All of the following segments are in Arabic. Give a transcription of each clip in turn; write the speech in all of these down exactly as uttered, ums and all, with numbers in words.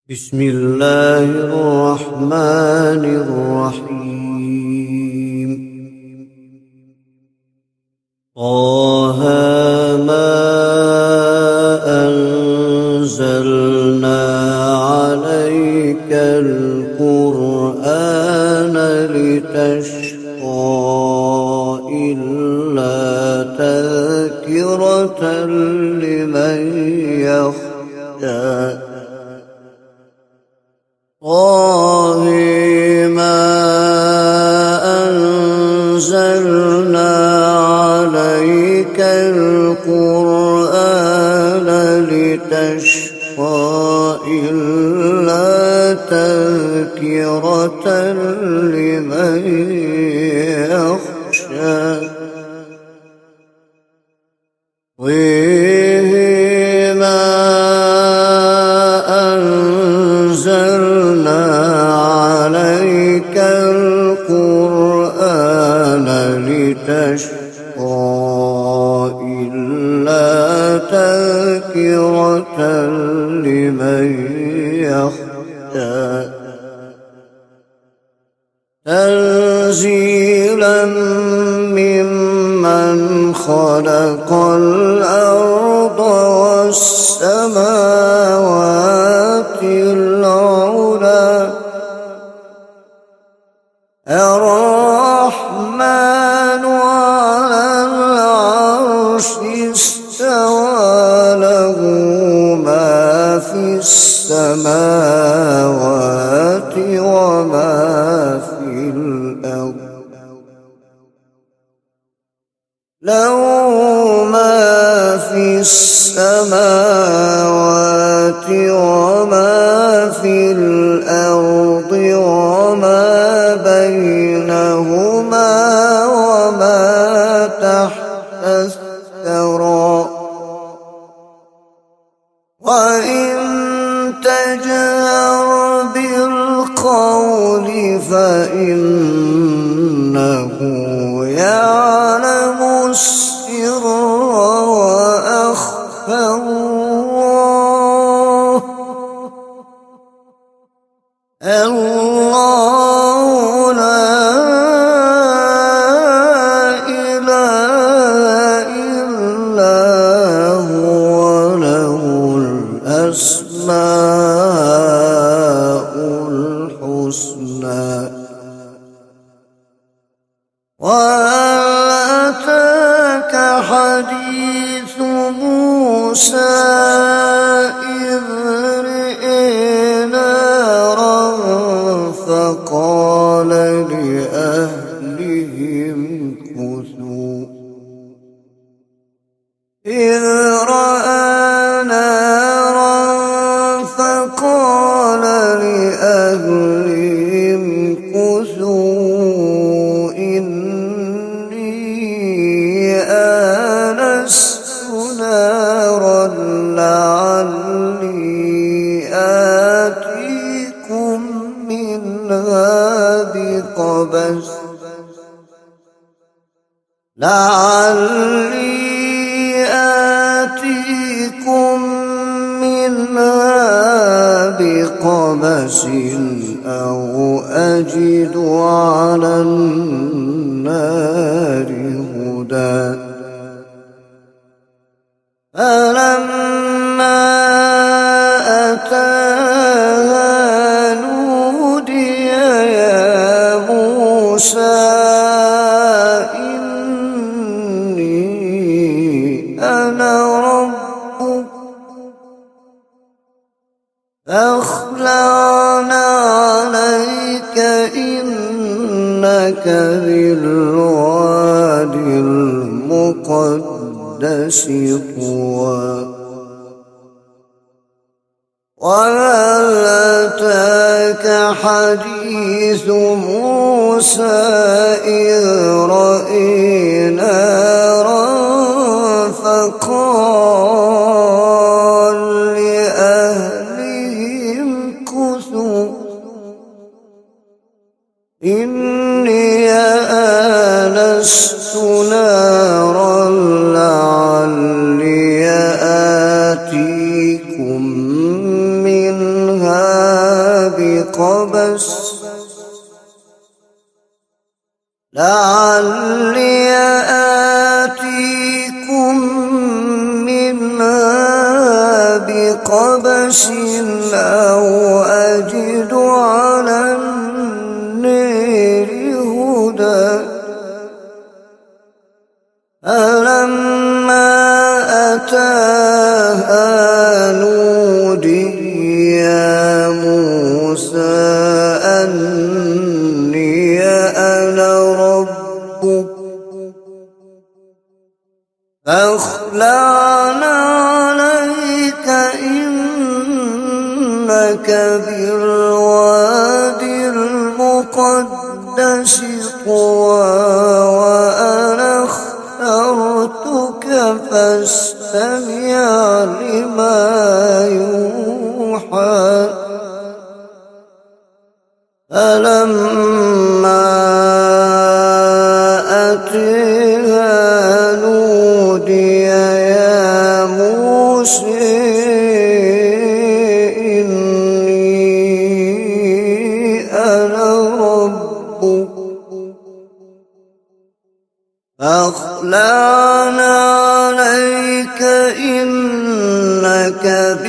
بسم الله الرحمن الرحيم. طه ما أنزلنا عليك القرآن لتشقى إلا تذكرة لمن يخشى. طه ما أنزلنا عليك القرآن لتشقى إلا تذكرة لمن يخشى. تشقى إلا تذكرة لمن يخشى. تنزيلا ممن خلق الأرض والسماوات العلى. الرحمن على العرش استوى له ما في السماوات وما في الأرض. له ما في السماوات وما في الأرض وما بينهما وما تحت الثرى. وإن تجهر بالقول فإنه يعلم السر وأخفى. الله لا إله إلا هو له الأسماء الحسنى. وهل أتاك حديث موسى إذ رأى نارا فقال لأهلهم كثوا. إذ رأى نارا فقال لأهلهم كثوا إني آنست نارا لعلي آتيكم منها بقبس لعلي آتيكم منها بقبس أو أجد على النار هدى. فلما أتاها نودي يا موسى إني أنا ربك فاخلعنا عليك إنك بالوادي المقدس طوى. وهل أتاك حديث موسى إذ رأى نارا فقال لأهلهم كثوا إني آنست نارا لعلي آتيكم منها بقبس لعلي آتيكم منها بقبس أو أجد على النار هدى فلما أتاها نودي يا موسى أني أنا ربك فاخلع عليك إنك بالوادي المقدس طوى وأنا اخترتك فاستمع لما يوحى فلما أتيها نودي يا موسى إني أنا ربك فاخلعنا عليك إنك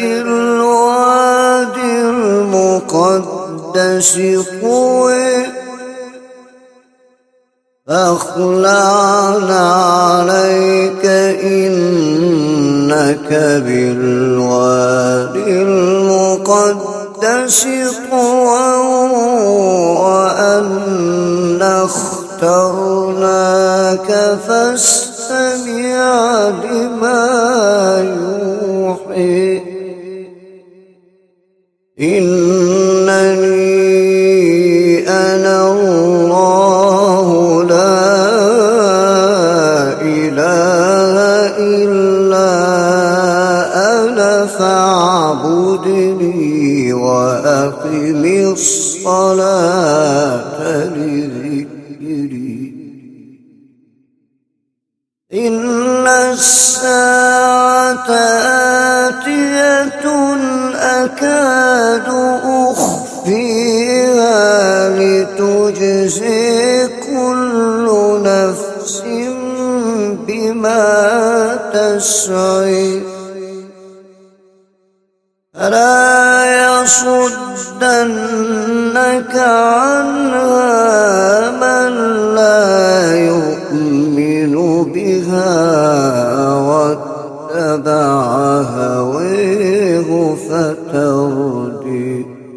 بالوادي المقدس طوى فاخلعنا عليك إنك بالوادي المقدس طوى وأنا اخترناك فاستمع لما يوحي إنني أنا الله لا إله إلا أنا فاعبدني وأقم الصلاة لذكري إن الساعة آتية أكاد أخفيها لتجزي كل نفس بما تسعي فلا يصدنك عنها من لا يؤمن بها واتبع هويه فتردي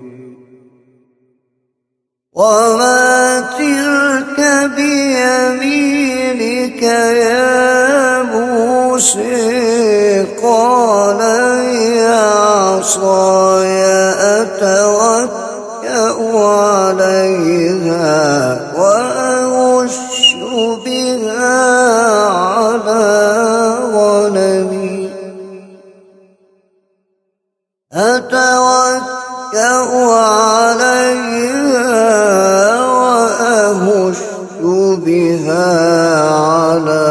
وما تلك بيمينك يا موسى قال يا عصاي أتوكأ عليها وأهش بها على غنمي أتوكأ عليها وأهش بها على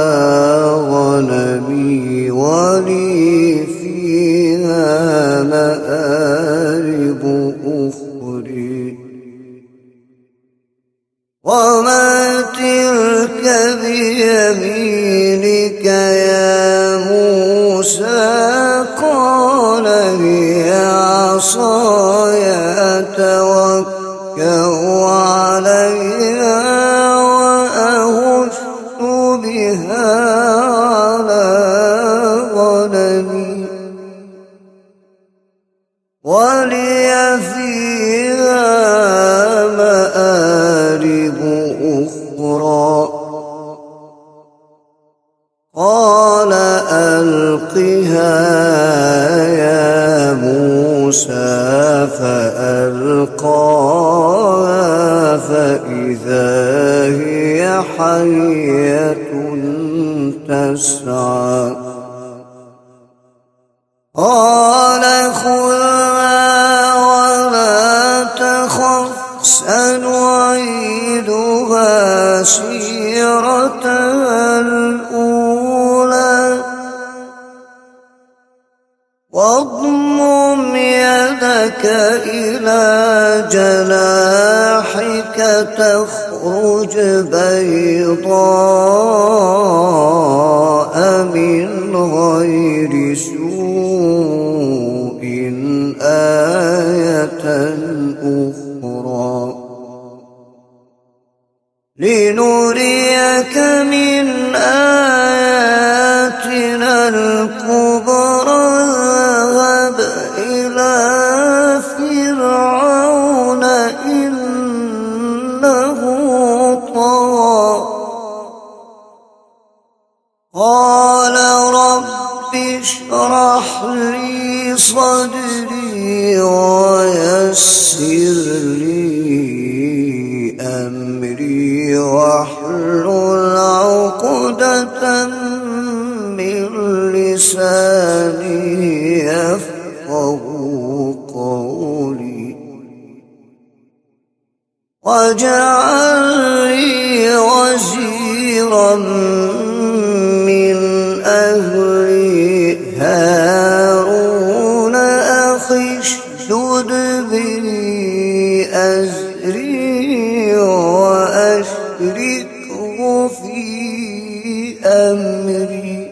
غنمي ولي فيها مآرب أخرى وما تلك بيمينك يا موسى قال هي عصاي أتوكأ عليها وأهش بها على غنمي ولي فيها مآرب أخرى قال ألقها يا موسى فألقاها فإذا هي حية تسعى قال خذها ولا تخف سنعيدها سيرتها الأولى واضمم يدك إلى إلى جناحك تخرج بيضاء من غير سوء آية أخرى لنريك من آياتنا الكبرى اذهب إلى فرعون إنه طغى قال رب اشرح لي صدري ويسر لي أمري واحلل عقدة من لساني يفقهوا قولي واجعل لي وزيرا من أهلي هارون أخي اشدد به أزري وأشركه في أمري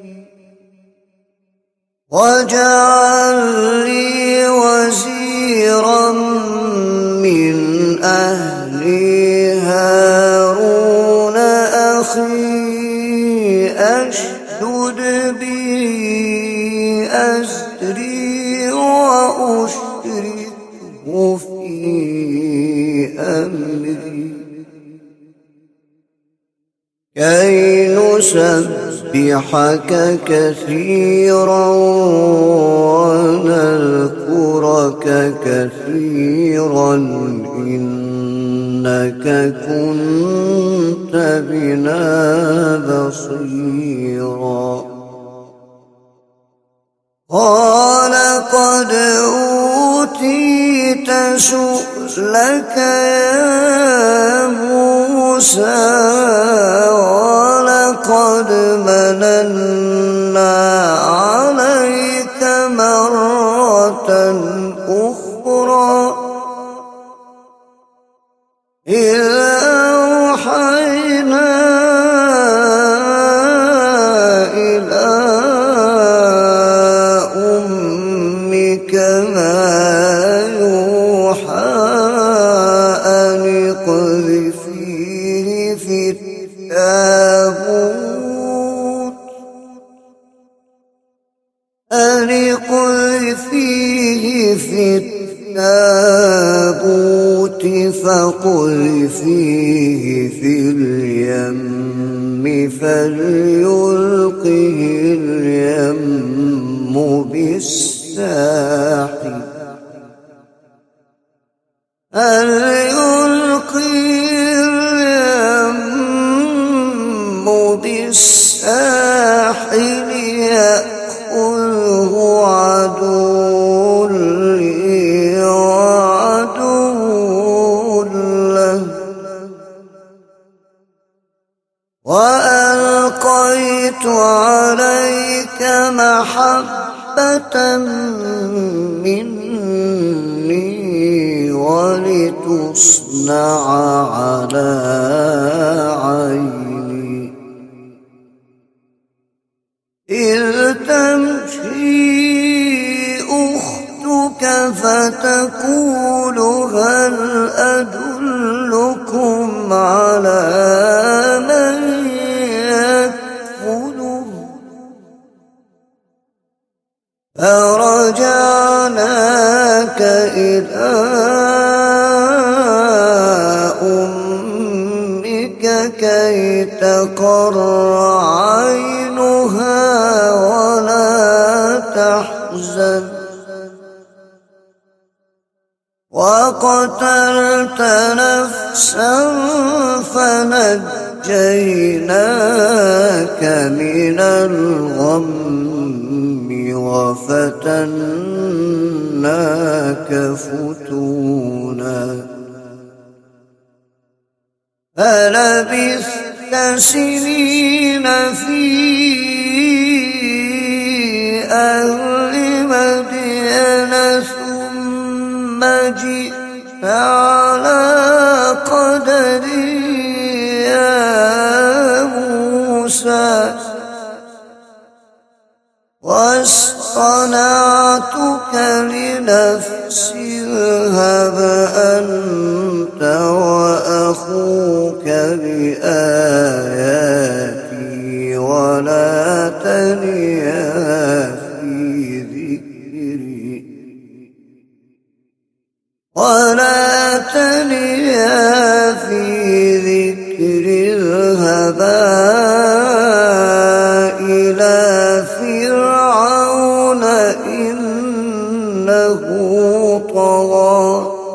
واجعل لي وزيرا من أهلي هارون أخي أشدد به أزري وأشركه في أمري كي نسبحك كثيرا ونذكرك كثيرا إنك كنت بنا بصيرا قال قد أوتيت سؤلك يا موسى ولقد مننا عليك مرة أخرى إذ أوحينا إلى أمك ما يوحى أن اقذفيه في التابوت أن اقذفيه في التابوت فاقذفيه في اليم فليلقه اليم بالساحل فليلقه اليم بالساحل يأخذه عدو لي وعدو له وألقيت عليك محبة مني ولتصنع على عيني إذ تمشي أختك فتقول هل أدلكم على من يكفله فرجعناك إلى أمك كي تقر عينها ولا تحزن وقتلت نفسا فنجيناك من الغم وفتناك فتونا فلبثت سنين في أهل مدين ثم جئت على قدري يا موسى واصطنعتك لنفسي اذهب أنت وأخوك بآياتي ولا تنيا في ذكري ولا تنيا في ذكري اذهبا إلى فرعون إنه طغى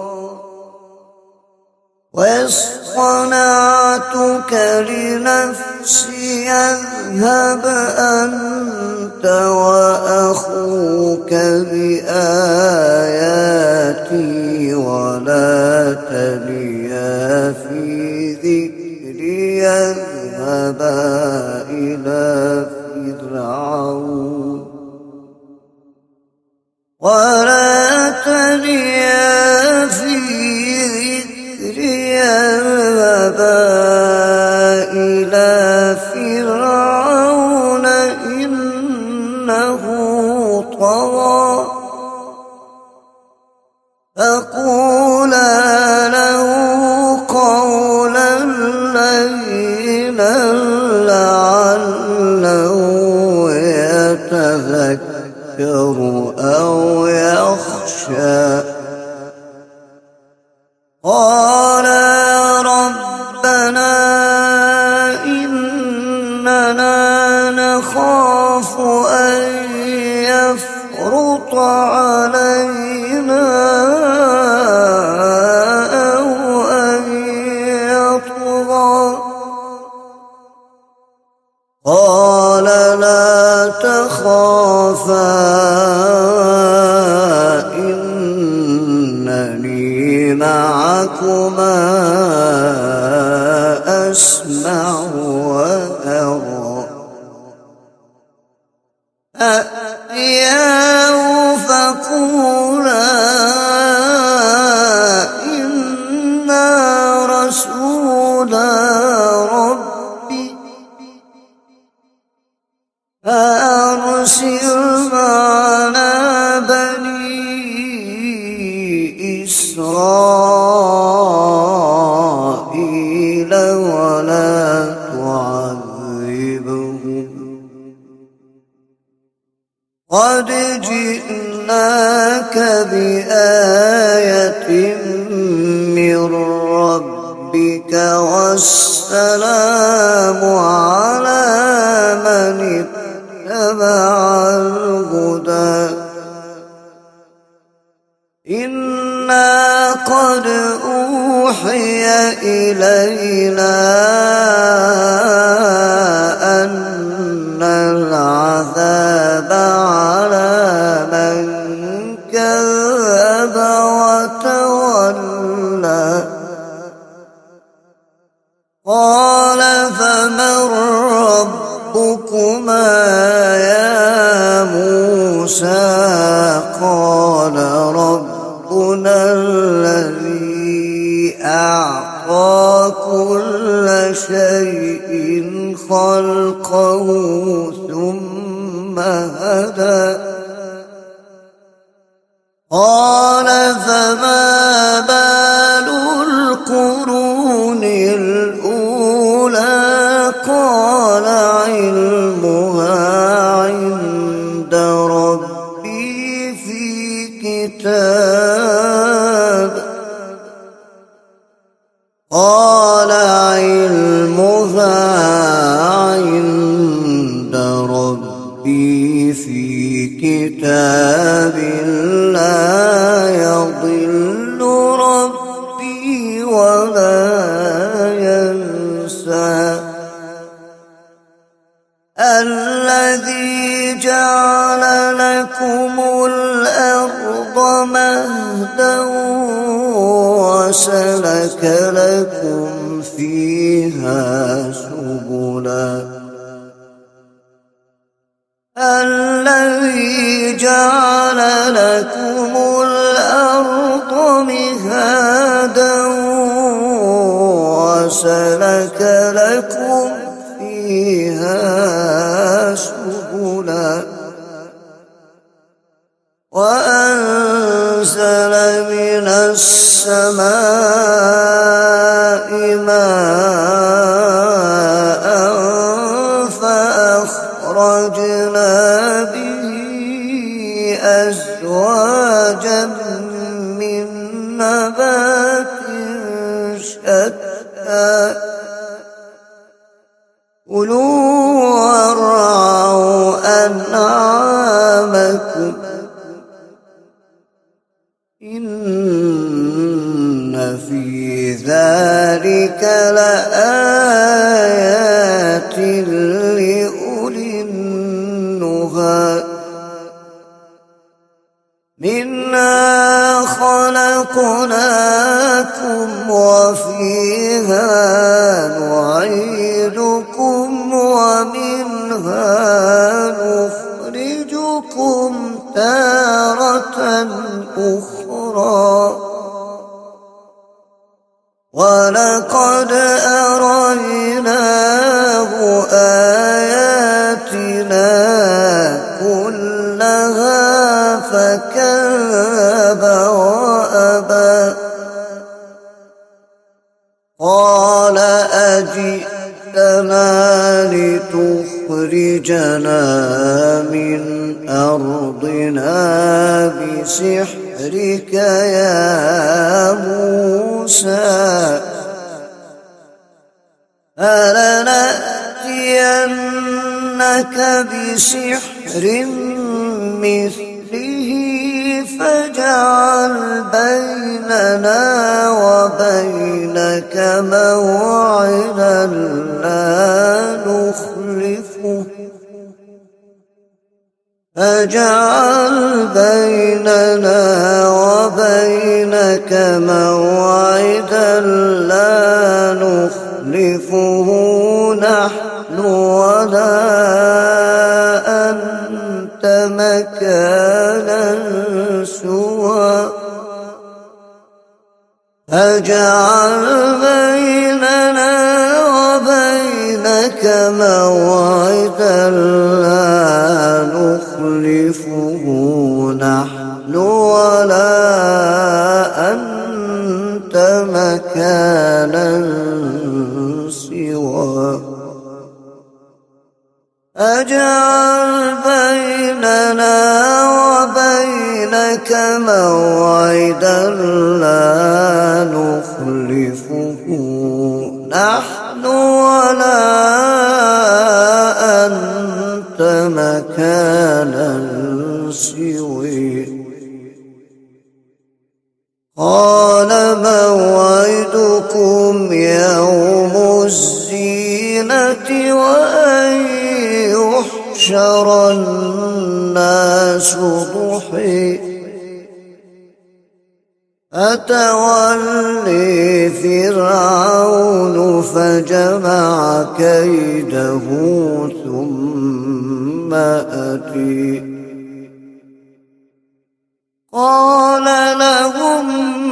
واصطنعتك لنفسي اذهب أنت وأخوك بآياتي ولا تنيا في ذكري اذهبا إلى فرعون ولا تنيا في ذكري اذهبا إلى فرعون إنه طغى فقولا له قولا لينا لعله يتذكر أو يخشى قال ربنا إننا نخاف أن يفرط علينا أو أن يطغى قال لا تخافا إنني معكما أسمع وأرى فأتياه فقولا إنا رسولا ربي فأرسل معنا بني إسرائيل ولا تعذبهم قد جئناك بآية من ربك والسلام على من اتبع الهدى إنا قد أوحي إلينا أن العذاب على من كذب وتولى قال فمن ربكما يا موسى قال ربنا الذي أعطى كل شيء خلقه ثم هدى قال فما بال القرون الأولى قال علمها عند ربي في كتاب قال علمها عند ربي في كتاب لا يضل ربي ولا ينسى الذي جعل لكم الأرض مهدا وسلك لكم فيها سبلا الذي جعل لكم الأرض مهادا وسلك لكم فيها سبلا وأنزل من السماء ماء فأخرجنا به أزواجا من نبات شتى كلوا وارعوا أنعامكم إن في ذلك لآيات لأولي النهى منها خلقناكم وفيها نعيدكم ومنها نخرجكم تارة أخرى ولقد أريناه آياتنا كلها فكذب وأبى قال أجئتنا لتخرجنا من أرضنا بسحرك يا موسى فلنأتينك بسحر مثله فاجعل بيننا وبينك موعدا لا نخلفه فاجعل بيننا وبينك موعدا لا نخلفه نحن ولا أنت مكانا سوى فاجعل بيننا وبينك موعدا لا نخلفه نحن ولا أنت مكانا سوى أجعل بيننا وبينك موعدا لا نخلفه نحن ولا أنت مكانا سوى قال موعدكم يوم الزينة وأن يحشر الناس ضحى أتولي فرعون فجمع كيده ثم أتي قال لهم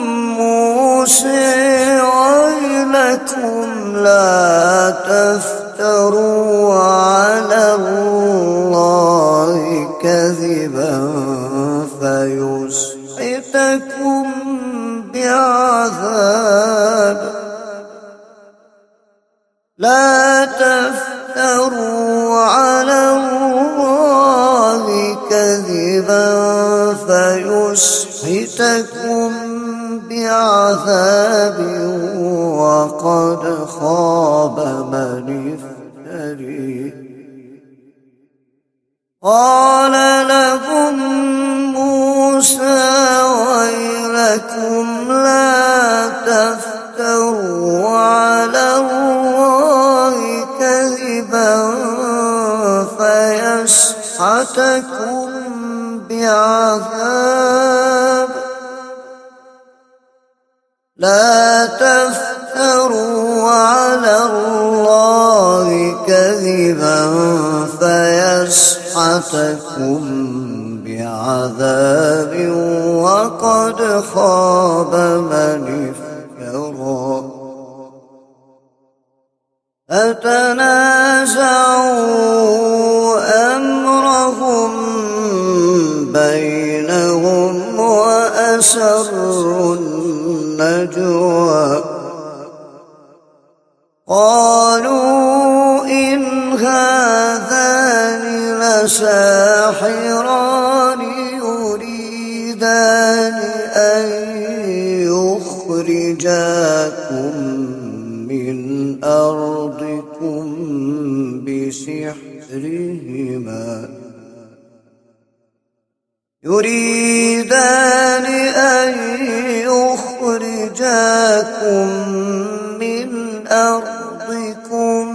موسى ويلكم لا تفتروا على الله كذبا فيسحتكم بعذاب لا تفتروا على الله كذبا فيسحتكم بعذاب وقد خاب من افتري قال لهم موسى ويلكم لا تفتروا على الله كذبا فيسحتكم بعذاب لا تفتروا على الله كذبا فيسحتكم بعذاب عذاب وقد خاب من افترى فتنازعوا أمرهم بينهم وأسروا النجوى قالوا إن هذان لساحران يريدان أن يخرجاكم من أرضكم بسحرهما يريدان أن يخرجاكم من أرضكم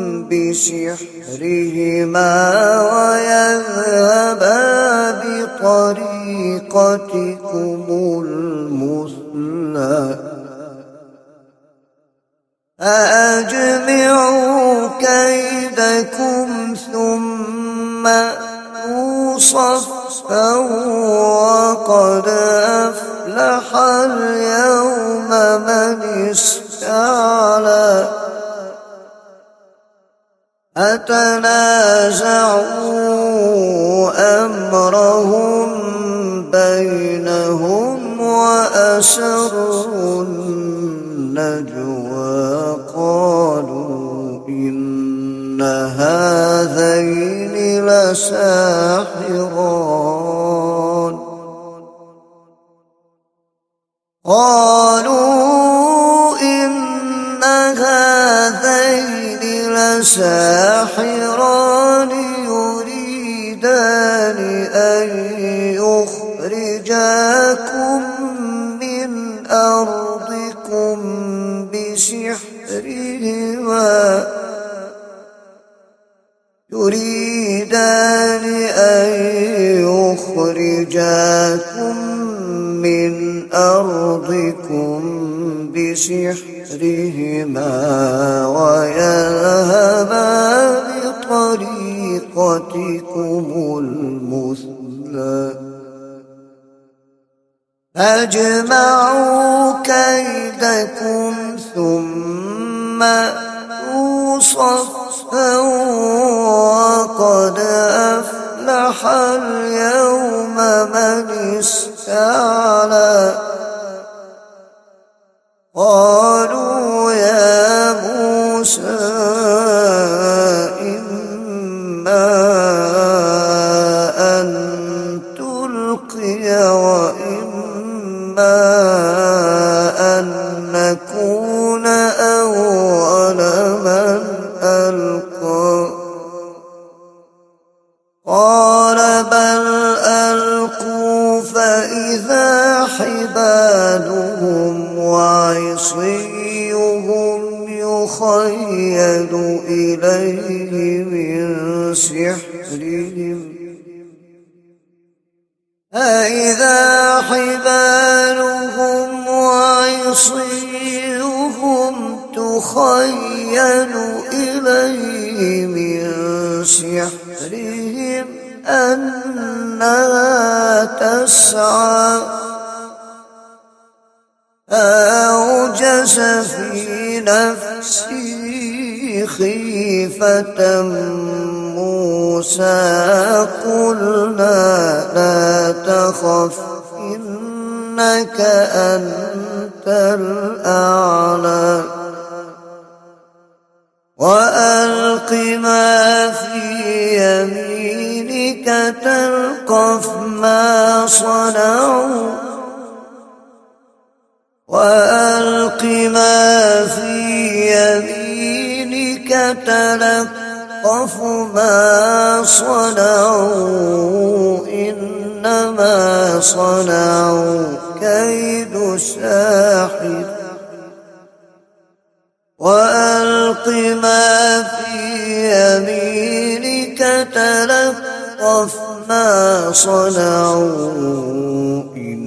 بسحرهما ويذهبا بطريقتكم المثلى فأجمعوا كيدكم ثم أتوا صفا وقد أفلح اليوم من استعلى أتنازعوا أمرهم بينهم وأسروا النجوى قالوا إن هذين لساحران قالوا إن هذين لساحران يريدان أن يخرجاكم من أرضكم بسحرهما يريدان أن يخرجاكم من أرضكم بسحرهما ويذهبا بطريقتكم المثلى فاجمعوا كيدكم ثم أتوا صفا وقد أفلح اليوم من استعلى قالوا يا موسى إما أن تلقي وإما أن نكون أول من ألقى قال بل ألقوا فإذا حبالهم وعصيهم يخيل إليه من سحرهم فإذا حبالهم وعصيهم تخيل إليه من سحرهم أنها تسعى فأوجس في نفسه خيفة موسى قلنا لا تخف إنك أنت الأعلى وألق ما في يمينك تلقف ما صنعوا وألق ما في يمينك تلقف ما صنعوا إنما صنعوا كيد ساحر وألق ما في يمينك تلقف ما صنعوا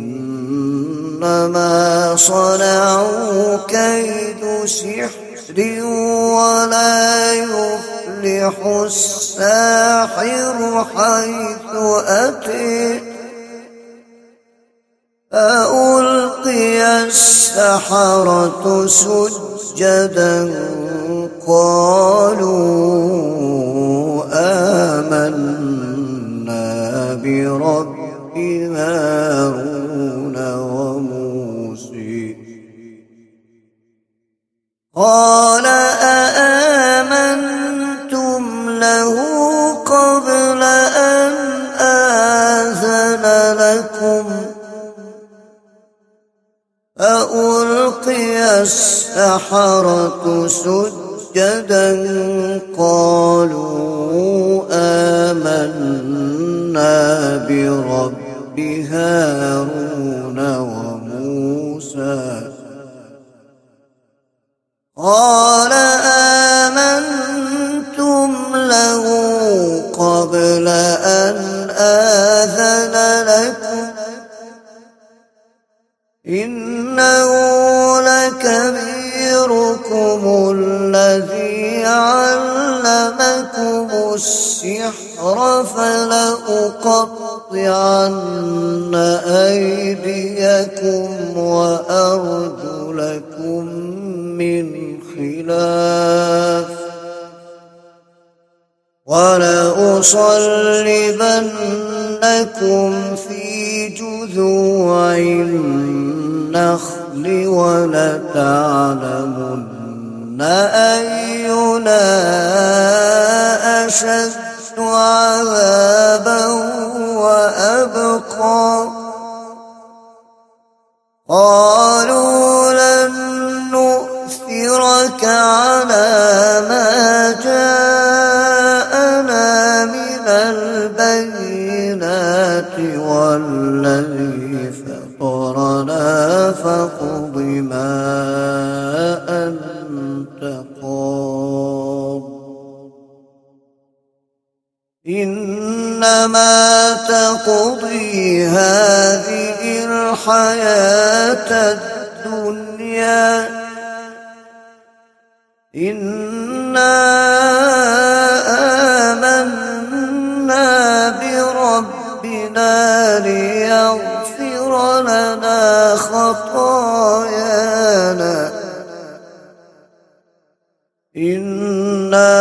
إنما صنعوا كيد سحر ولا يفلح الساحر حيث أتي فألقي السحرة سجدا قالوا آمنا برب هارون وموسى قال أآمنتم له قبل أن آذن لكم فألقي السحرة سجدا قالوا آمنا برب هارون وموسى قال آمنتم له قبل أن آذن لكم إنه لكبيركم الذي علمكم السحر فلأقطعن أيديكم وأرجلكم من خلاف ولأصلبنكم في جذوع النخل ولتعلمن أينا أشد عذابا وأبقى قالوا لن نؤثرك على ما جاءنا من البينات والذي فطرنا فاقض ما أنت قاض إنما تقضي هذه الحياة الدنيا إنا آمنا بربنا ليغفر لنا خطايانا إنا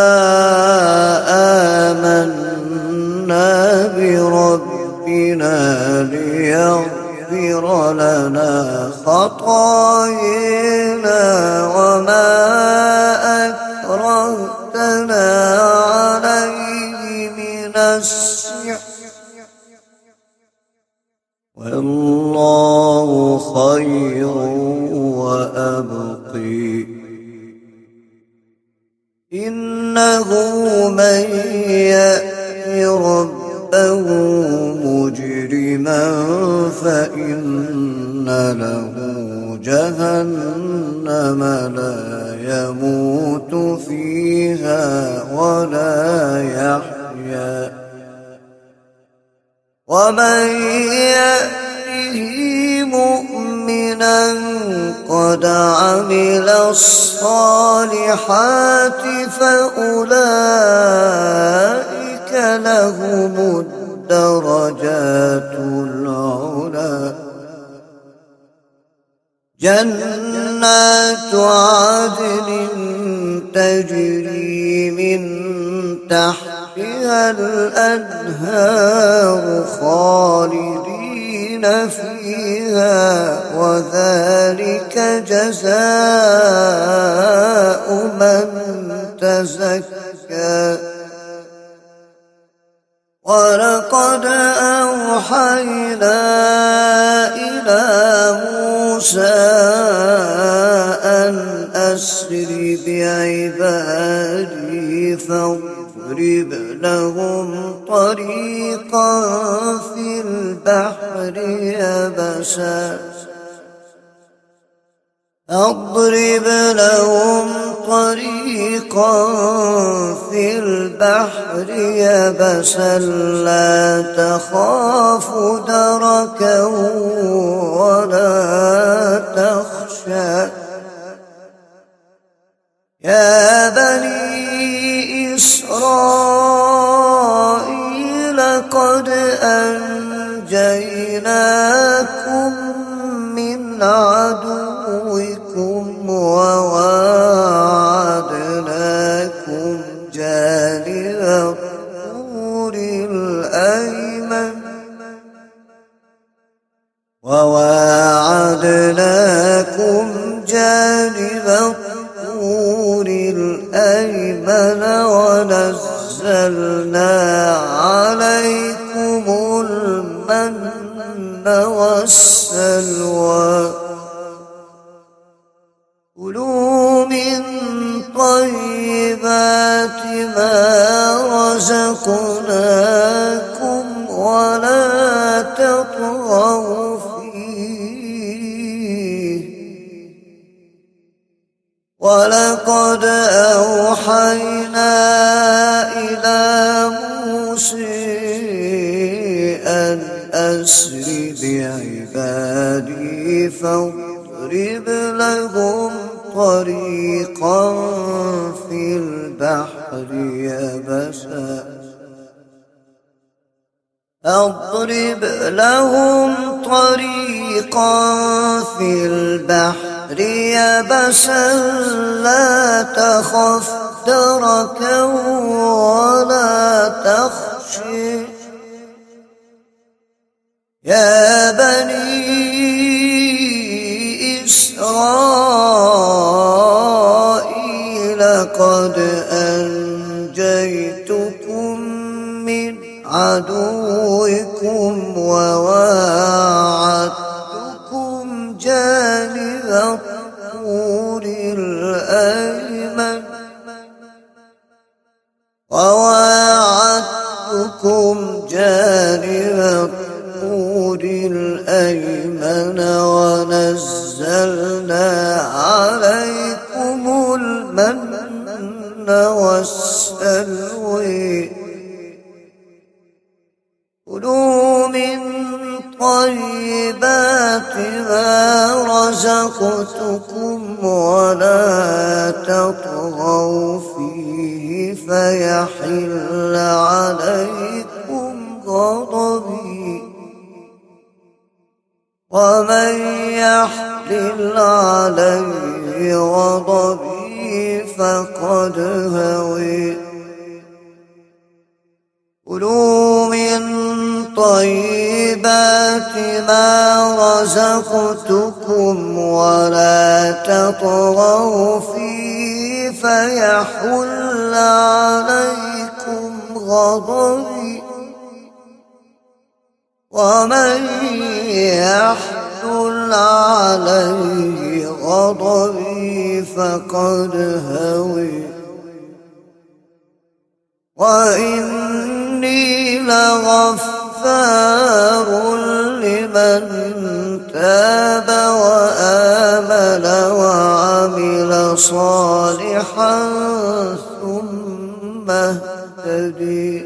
آمنا بربنا ليغفر لنا خطايانا وما أكرهتنا عليه من السحر والله خير وأبقي إنه من يأت ربه مجرما فإن له جهنم لا يموت فيها ولا يحيا ومن يأته مؤمنا قد عمل الصالحات فأولئك لهم الدرجات العلى جنات عدن تجري من تحتها الأنهار خالدين فيها وذلك جزاء من تزكى ولقد أوحينا إلى موسى أن أسر بعبادي فاضرب لهم طريقا في البحر يبسا اضرب لهم طريقا في البحر يبسا لا تخاف دركا ولا تخشى يا بني إسرائيل قد أنجيناكم لكم جانب الطور الأيمن ونزلنا عليكم المن والسلوى كلوا من طيبات ما رزقناكم ولا تطغوا فيه ولقد أوحينا إلى موسى أن أسر بعبادي فاضرب لهم طريقا في البحر يبسا اضرب لهم طريقا في البحر يبسا لا تخف دركا ولا تخشى يا بني إسرائيل قد أنجيتكم من عدوكم وواعدتكم جانب الطور الأيمن وواعدتكم جانب الطور الأيمن ونزلنا عليكم المن والسلوى كلوا من طيبات ما رزقتكم ولا تطغوا فيه فيحل عليكم غضبي ومن يحلل عليه غضبي فقد هوي كلوا من طيبات ما رزقتكم ولا تطغوا فيه فيحل عليكم غضبي ومن يحلل عليه غضبي فقد هوي وإني لغفار لمن تاب وآمن وعمل صالحا ثم اهتدي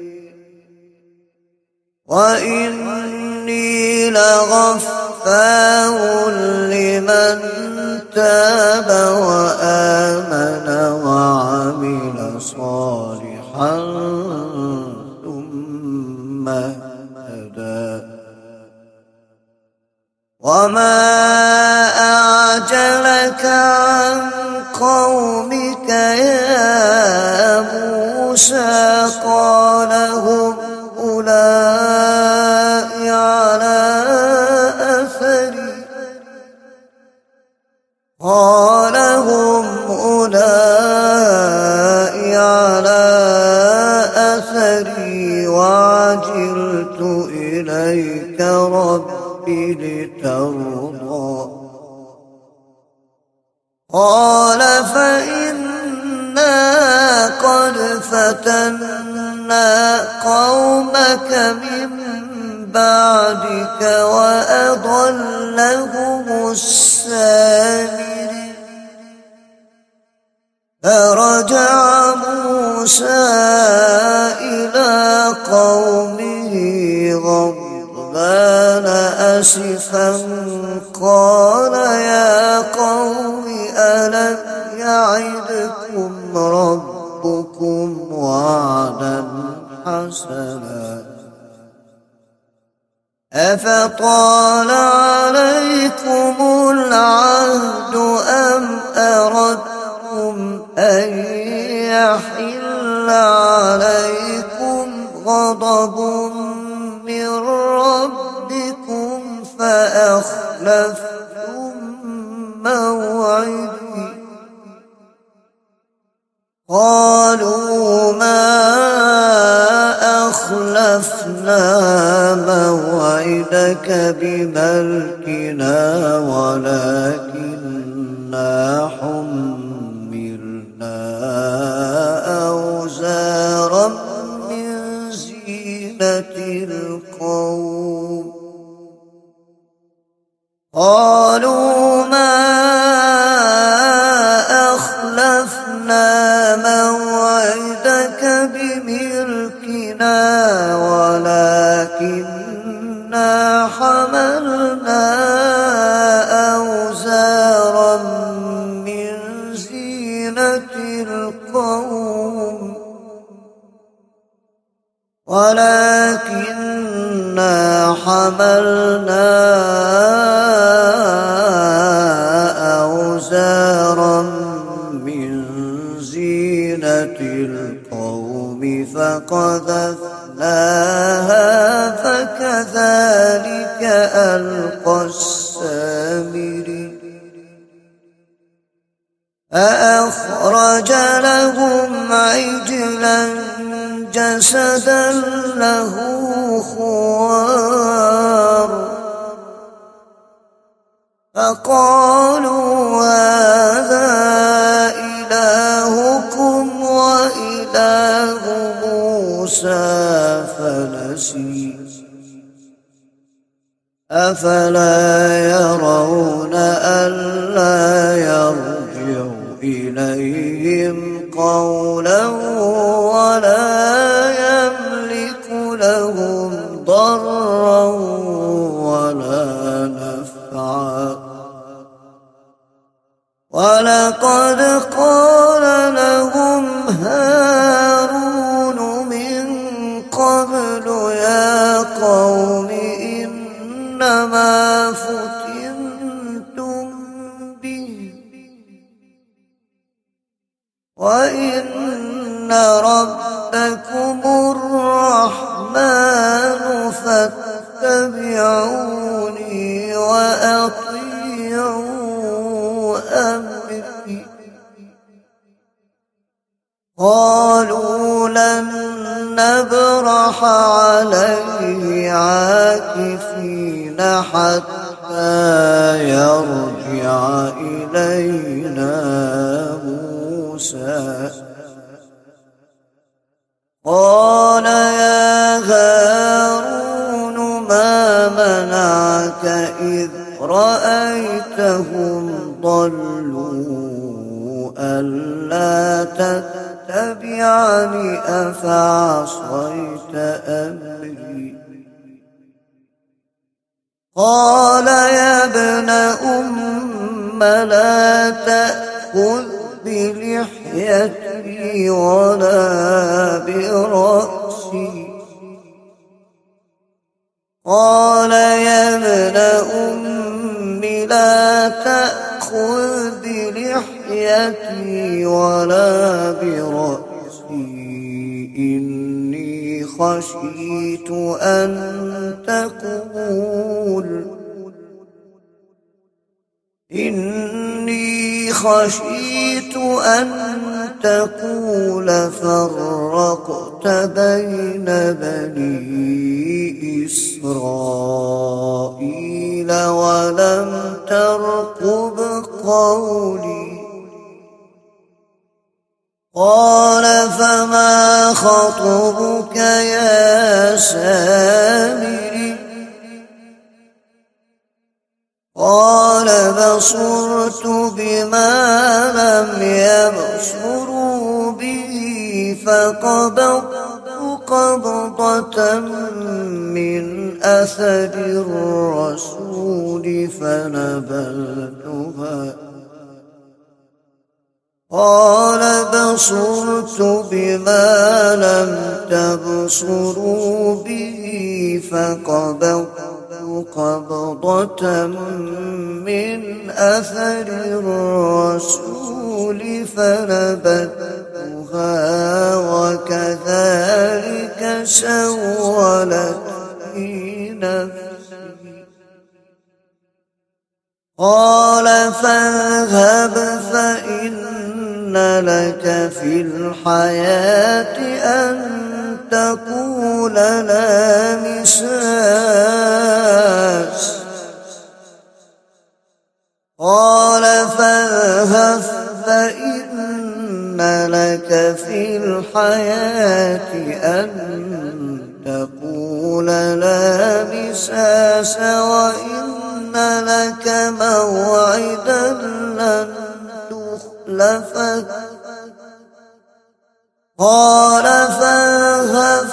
وإني لغفار لمن تاب وآمن وعمل صالحا ثم اهتدى وما أعجلك عن قومك يا موسى قال هم أولئك على أثري قال هم أولئك على أثري وعجلت إليك ربي لترضى قال فإنا قد فتنا قومك من بعدك وأضلهم السامري فرجع موسى إلى قومه غضبان أسفا قال يا قوم ألم يعدكم ربكم وعدا حسنا أفطال عليكم العهد أم أردتم أن يحل عليكم غضب من ربكم فأخلفتم موعدي قالوا ما أخلفنا موعدك بملكنا ولكننا حملنا أوزارا من زينة القوم قالوا ما أخلفنا موعدك بملكنا ولكننا حملنا أوزارا من زينة القوم ولكننا حملنا أوزارا من زينة القوم فقذفناها فكذلك ألقى السامري فأخرج لهم عجلا جسدا له خوار فقالوا هذا إلهكم وإله موسى فنسي أفلا يرون ألا يرجع إليهم قولا ولا يملك لهم ضرا ولا نفعا ولقد قال لهم هارون من قبل يا قوم إنما فتنتم به وإن ربكم الرحمن فاتبعوني وأطيعوا أمري قالوا لن نبرح عليه عاكفين حتى يرجع إلينا موسى قال يا هارون ما منعك إذ رأيتهم ضلوا ألا تتبعني أفعصيت أمري قال يا ابن أم لا تأخذ بلحيتي ولا برأسي قال يا ابن أم لا تأخذ بلحيتي ولا برأسي إني خشيت أن تقول إني خشيت أن تقول فرقت بين بني إسرائيل ولم ترقب قولي قال فما خطبك يا سامري قال بصرت بما لم يبصروا به فقبضت قبضة من أثر الرسول فنبذتها قال بصرت بما لم تبصروا به فقبضت قبضة من أثر الرسول فنبذتها وكذلك سولت لي نفسي قال فاذهب فإن لك في الحياة أن تقول لا مساس قال فاذهب فإن لك في الحياة أن تقول لا مساس وإن لك موعدا لن تخلفه قال فاذهب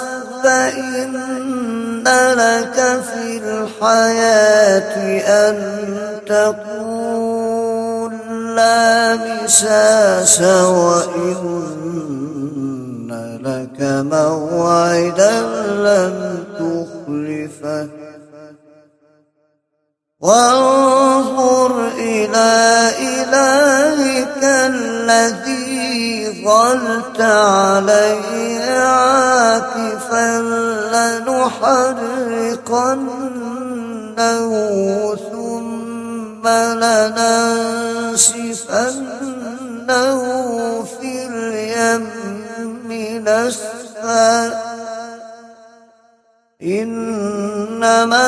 فإن لك في الحياة أن تقول لا مساس وإن لك موعدا لن تخلفه وانظر إلى إلهك الذي ظلت عليه عاكفا لنحرقنه ثم لننسفنه في اليم نسفا إنما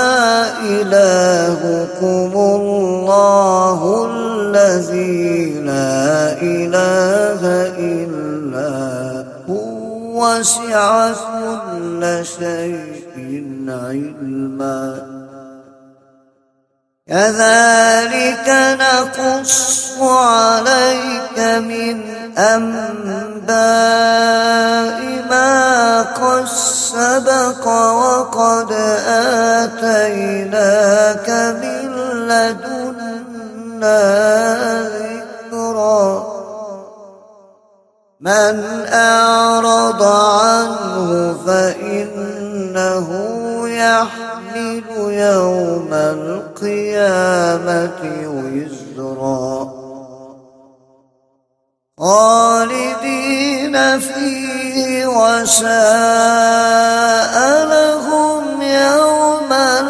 إلهكم الله الذي لا إله إلا هو وسع كل شيء علما كذلك نقص عليك من أنباء ما قد سبق وقد آتيناك من لدنا ذكرا من أعرض عنه فإنه يحمل يوم القيامة وزرا خالدين فيه وساء لهم يوم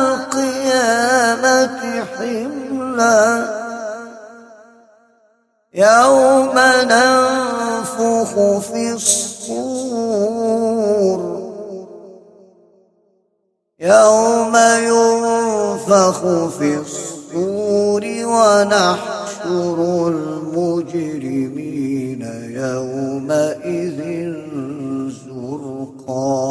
القيامة حملا يوم ننفخ في الصور يوم ينفخ في الصور ونحشر المجرمين يومئذ زرقا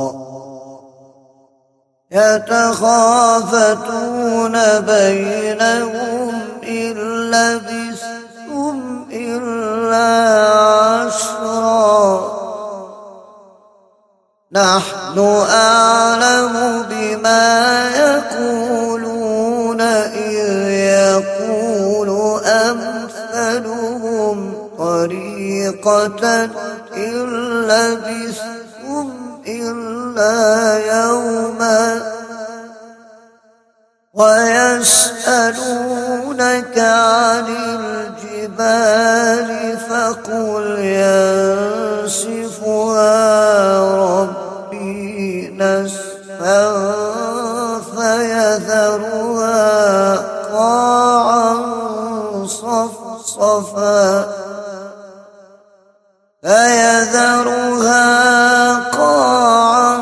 يتخافتون بينهم إن لبثتم إلا عشرا نحن أعلم بما يقولون إذ يقول أمثلهم طريقة إن لبثتم إلا يوما ويسألونك عن الجبال فقل ينسفها ربي نسفا فيذرها قاعا صفصفا فيذرها قاعا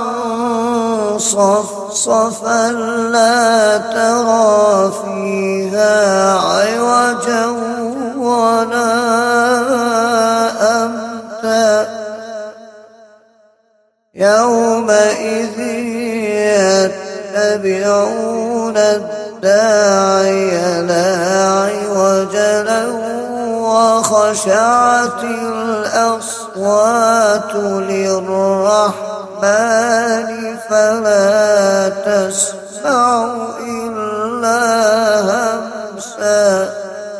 صفصفا لا ترى فيها عوجا ولا أمتا يومئذ يتبعون الداعي لا عوج له وخشعت الأصوات للرحمن فلا تسمع إلا همسا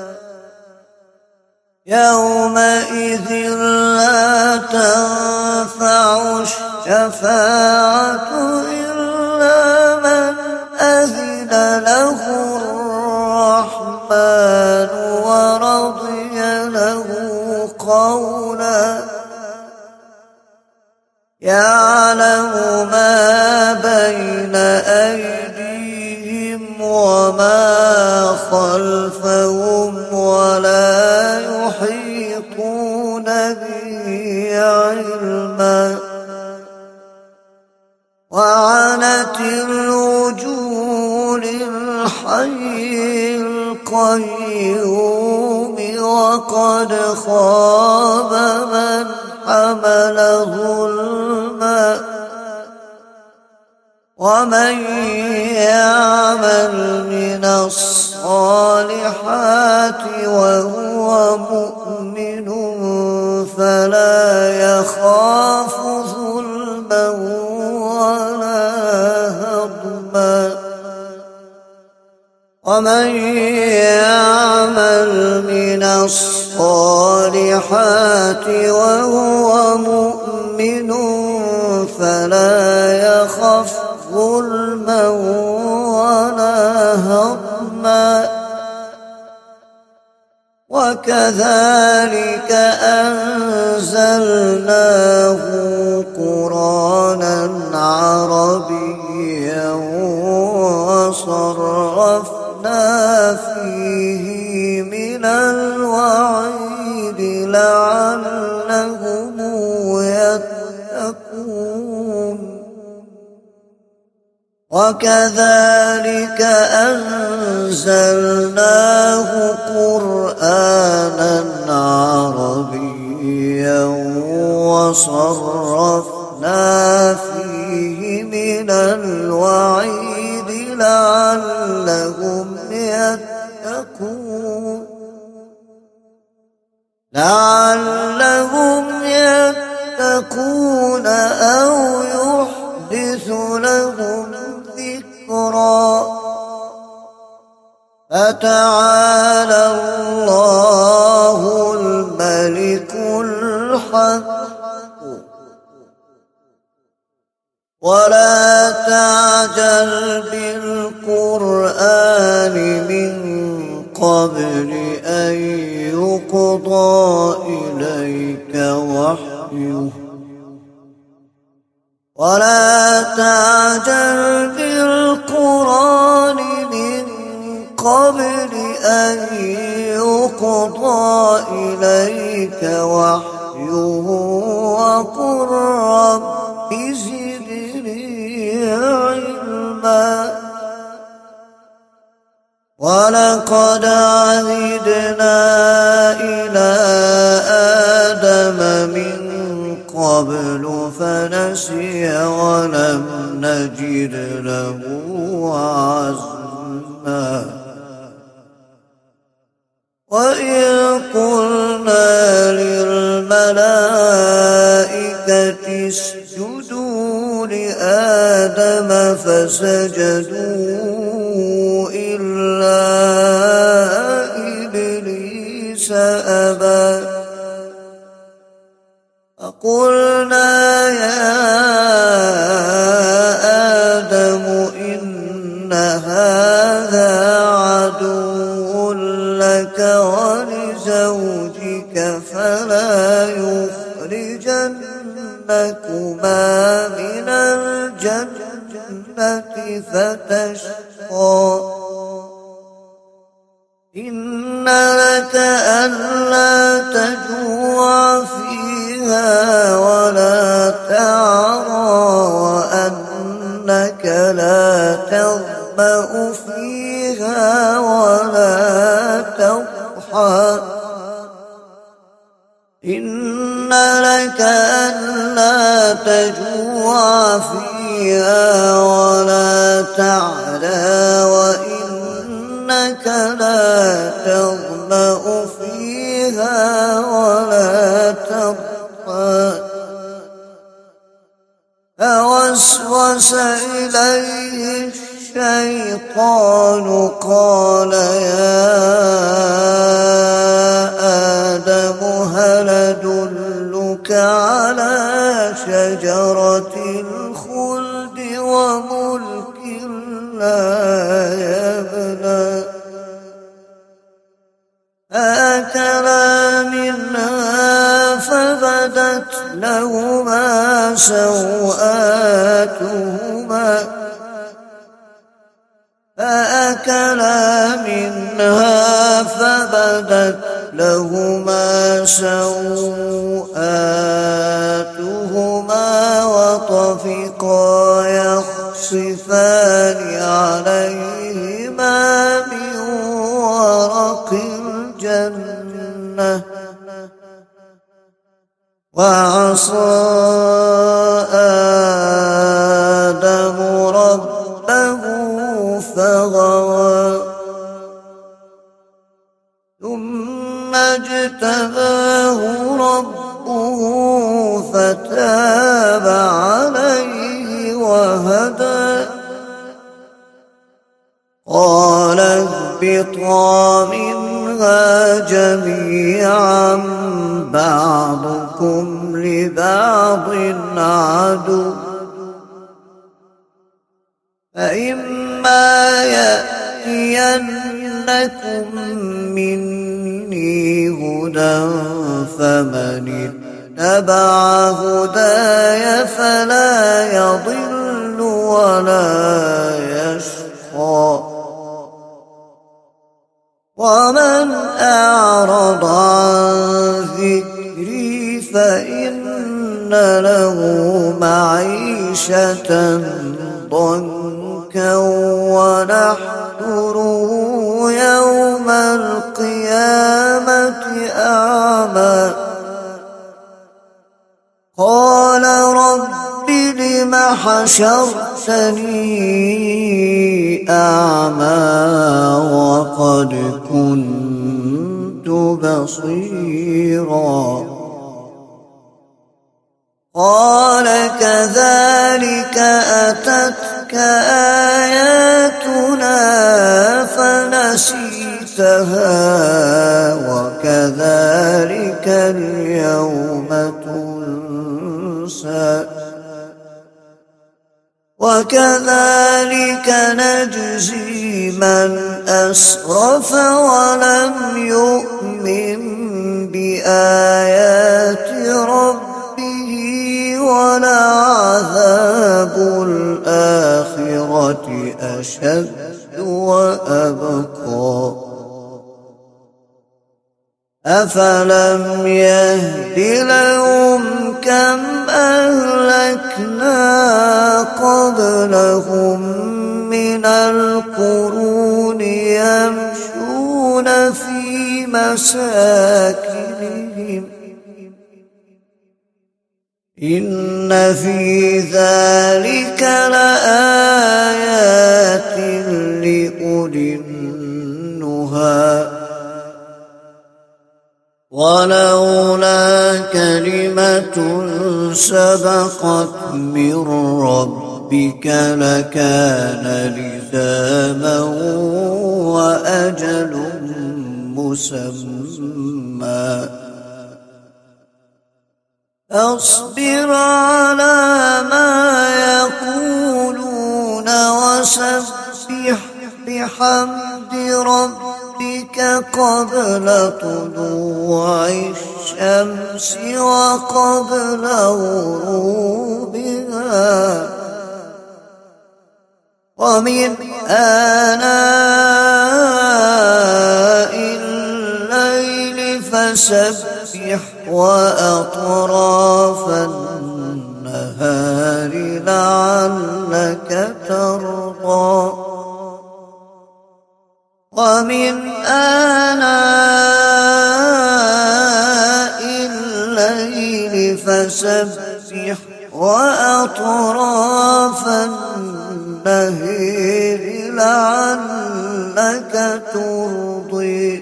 يومئذ لا تنفع الشفاعة إلا من أذن له الرحمن ورضي له قولا يعلم ما بين أيديهم وما خلفهم ولا يحيطون به علما وعنت الوجوه للحي القيوم وقد خاب من حمل ظلما ومن يعمل من الصالحات وهو مؤمن فلا يخاف ظلما ولا هضما ومن يعمل من الصالحات وهو مؤمن فلا يخاف ظلما ولا هضما وكذلك أنزلناه قرآنا عربيا وصرفنا فيه من الوعيد لعلهم يتقون وكذلك أنزلناه قرآنا عربيا وصرفنا فيه من الوعيد لعلهم يتقون لعلهم يتقون أو يحدث لهم ذكرا فتعالى الله الملك الحق ولا تعجل بالقرآن من قبل أن يقضى إليك وحيه ولا تعجل بالقرآن من قبل أن يقضى إليك وحيه وقل رب زدني علما ولقد عهدنا إلى آدم من قبل فنسي ولم نجد له عزما وإذ قلنا للملائكة اسجدوا لآدم فسجدوا إلا إبليس أبى فقلنا يا آدم إن هذا عدو لك ولزوجك فلا يخرجنكما من الجنة فتشقى إن لك ألا تجوع فيها ولا تعرى وأنك لا تظمأ فيها ولا تضحى إن لك ألا تجوع فيها ولا تعرى وإنك لا تظمأ فيها ولا تضحى فوسوس إليه الشيطان قال يا آدم هل أدلك على شجرة الخلد وملك لا يبلى فأكلا منها فبدت لهما سوآتهما فأكلا لهما سوآتهما وطفقا يخصفان عليهما من ورق الجنة وعصى آدم ربه فغوى ثم اجتباه ربه فتاب عليه وهدى قال اهبطا منها جميعا بعضكم لبعض عدو فإما يأتينكم مني هدى فمن اتبع هداي فلا يضل ولا يشقى ومن أعرض عن ذكري فإن له معيشة ضنكا ونحشره يوم القيامة أعمى قال رب لم حشرتني أعمى وقد كنت بصيرا قال كذلك أتتك آياتنا فنسيتها وكذلك اليوم تنسى وكذلك نجزي من أسرف ولم يؤمن بآيات ربه ولعذاب الآخرة أشد وأبقى أفلم يهد لهم كم أهلكنا قبلهم من القرون يمشون في مساكنهم إن في ذلك لآيات لأولي النهى ولولا كلمة سبقت من ربك لكان لزاما وأجل مسمى أصبر على ما يقولون وسبح بحمد ربك قبل طلوع الشمس وقبل غروبها ومن آناء الليل فسبح وأطراف النهار لعلك ترضى ومن آناء الليل فسبح وأطراف النهار لعلك ترضي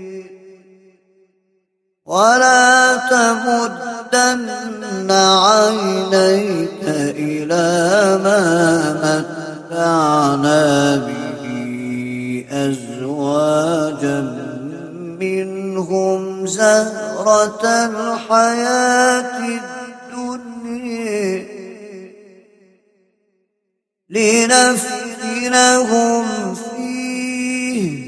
ولا تمدن عينيك إلى ما متعنا به أزواجا منهم زهرة الحياة الدنيا لنفتنهم فيه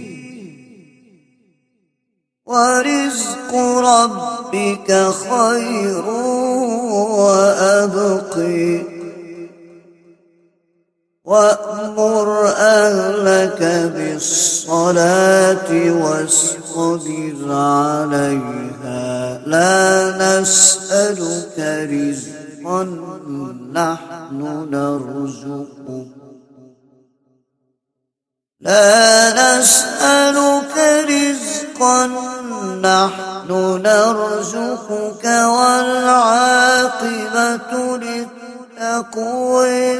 ورزق ربك خير وأبقي وأمر أهلك بالصلاة واصطبر عليها لا نسألك رزقا نحن نرزقك لا نسألك رزقا نحن نرزقك والعاقبة للتقوى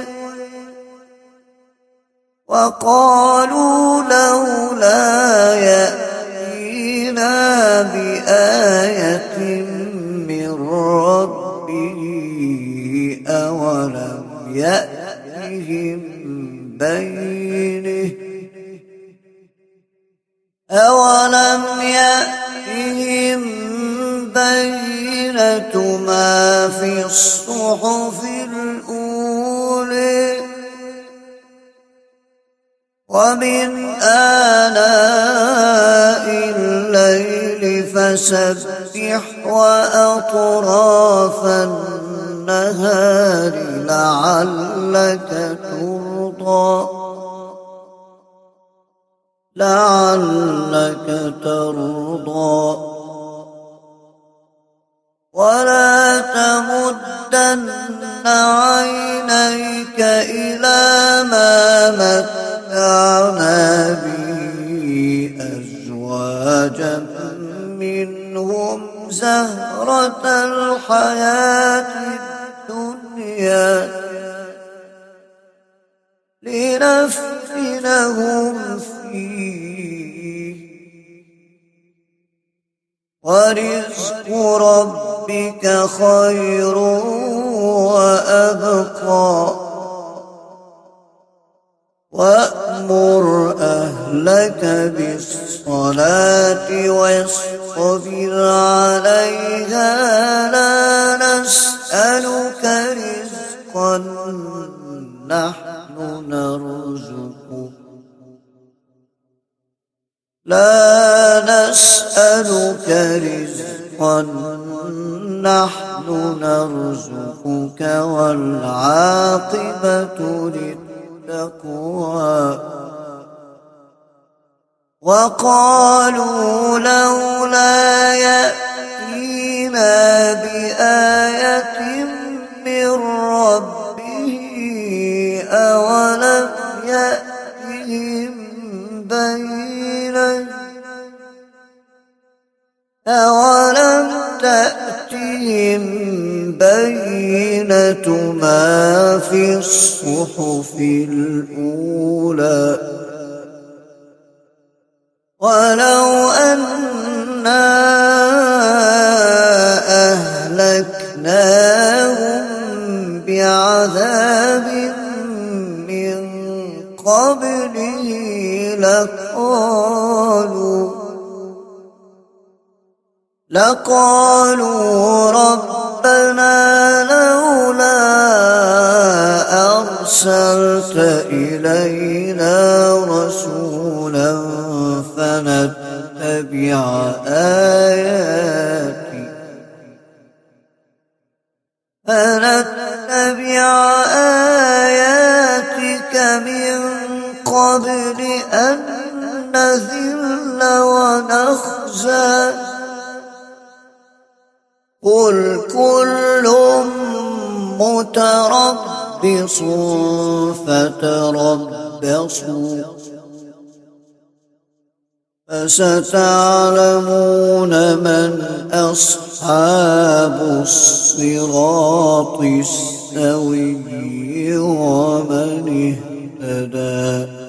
وقالوا لولا يأتينا بآية من ربه أولم يأتهم بينه أولم يأتهم بينة ما في الصحف الأولى ومن آناء الليل فسبح وأطراف النهار لعلك ترضى لعلك ترضى ولا تمدن عينيك إلى ما متعنا به أزواجا منهم زهرة الحياة الدنيا لنفتنهم فيه ورزق ربك خير وأبقى وأمر أهلك بالصلاة واصطبر عليها لا نسألك رزقا نحن نرزقك لا نسألك رزقا نحن نرزقك والعاقبة للتقوى وقالوا لولا يأتينا بآية من ربه أولم يأتهم بينة أولم تأتهم بينة ما في الصحف الأولى ولو أنا أهلكناهم بعذاب من قبله لقالوا لقالوا ربنا لولا أرسلت إلينا رسولا فنتبع آياتك فنتبع آياتك من قبل أن نذل ونخزى قل كل متربص فتربصوا فستعلمون من أصحاب الصراط السوي ومن اهتدى.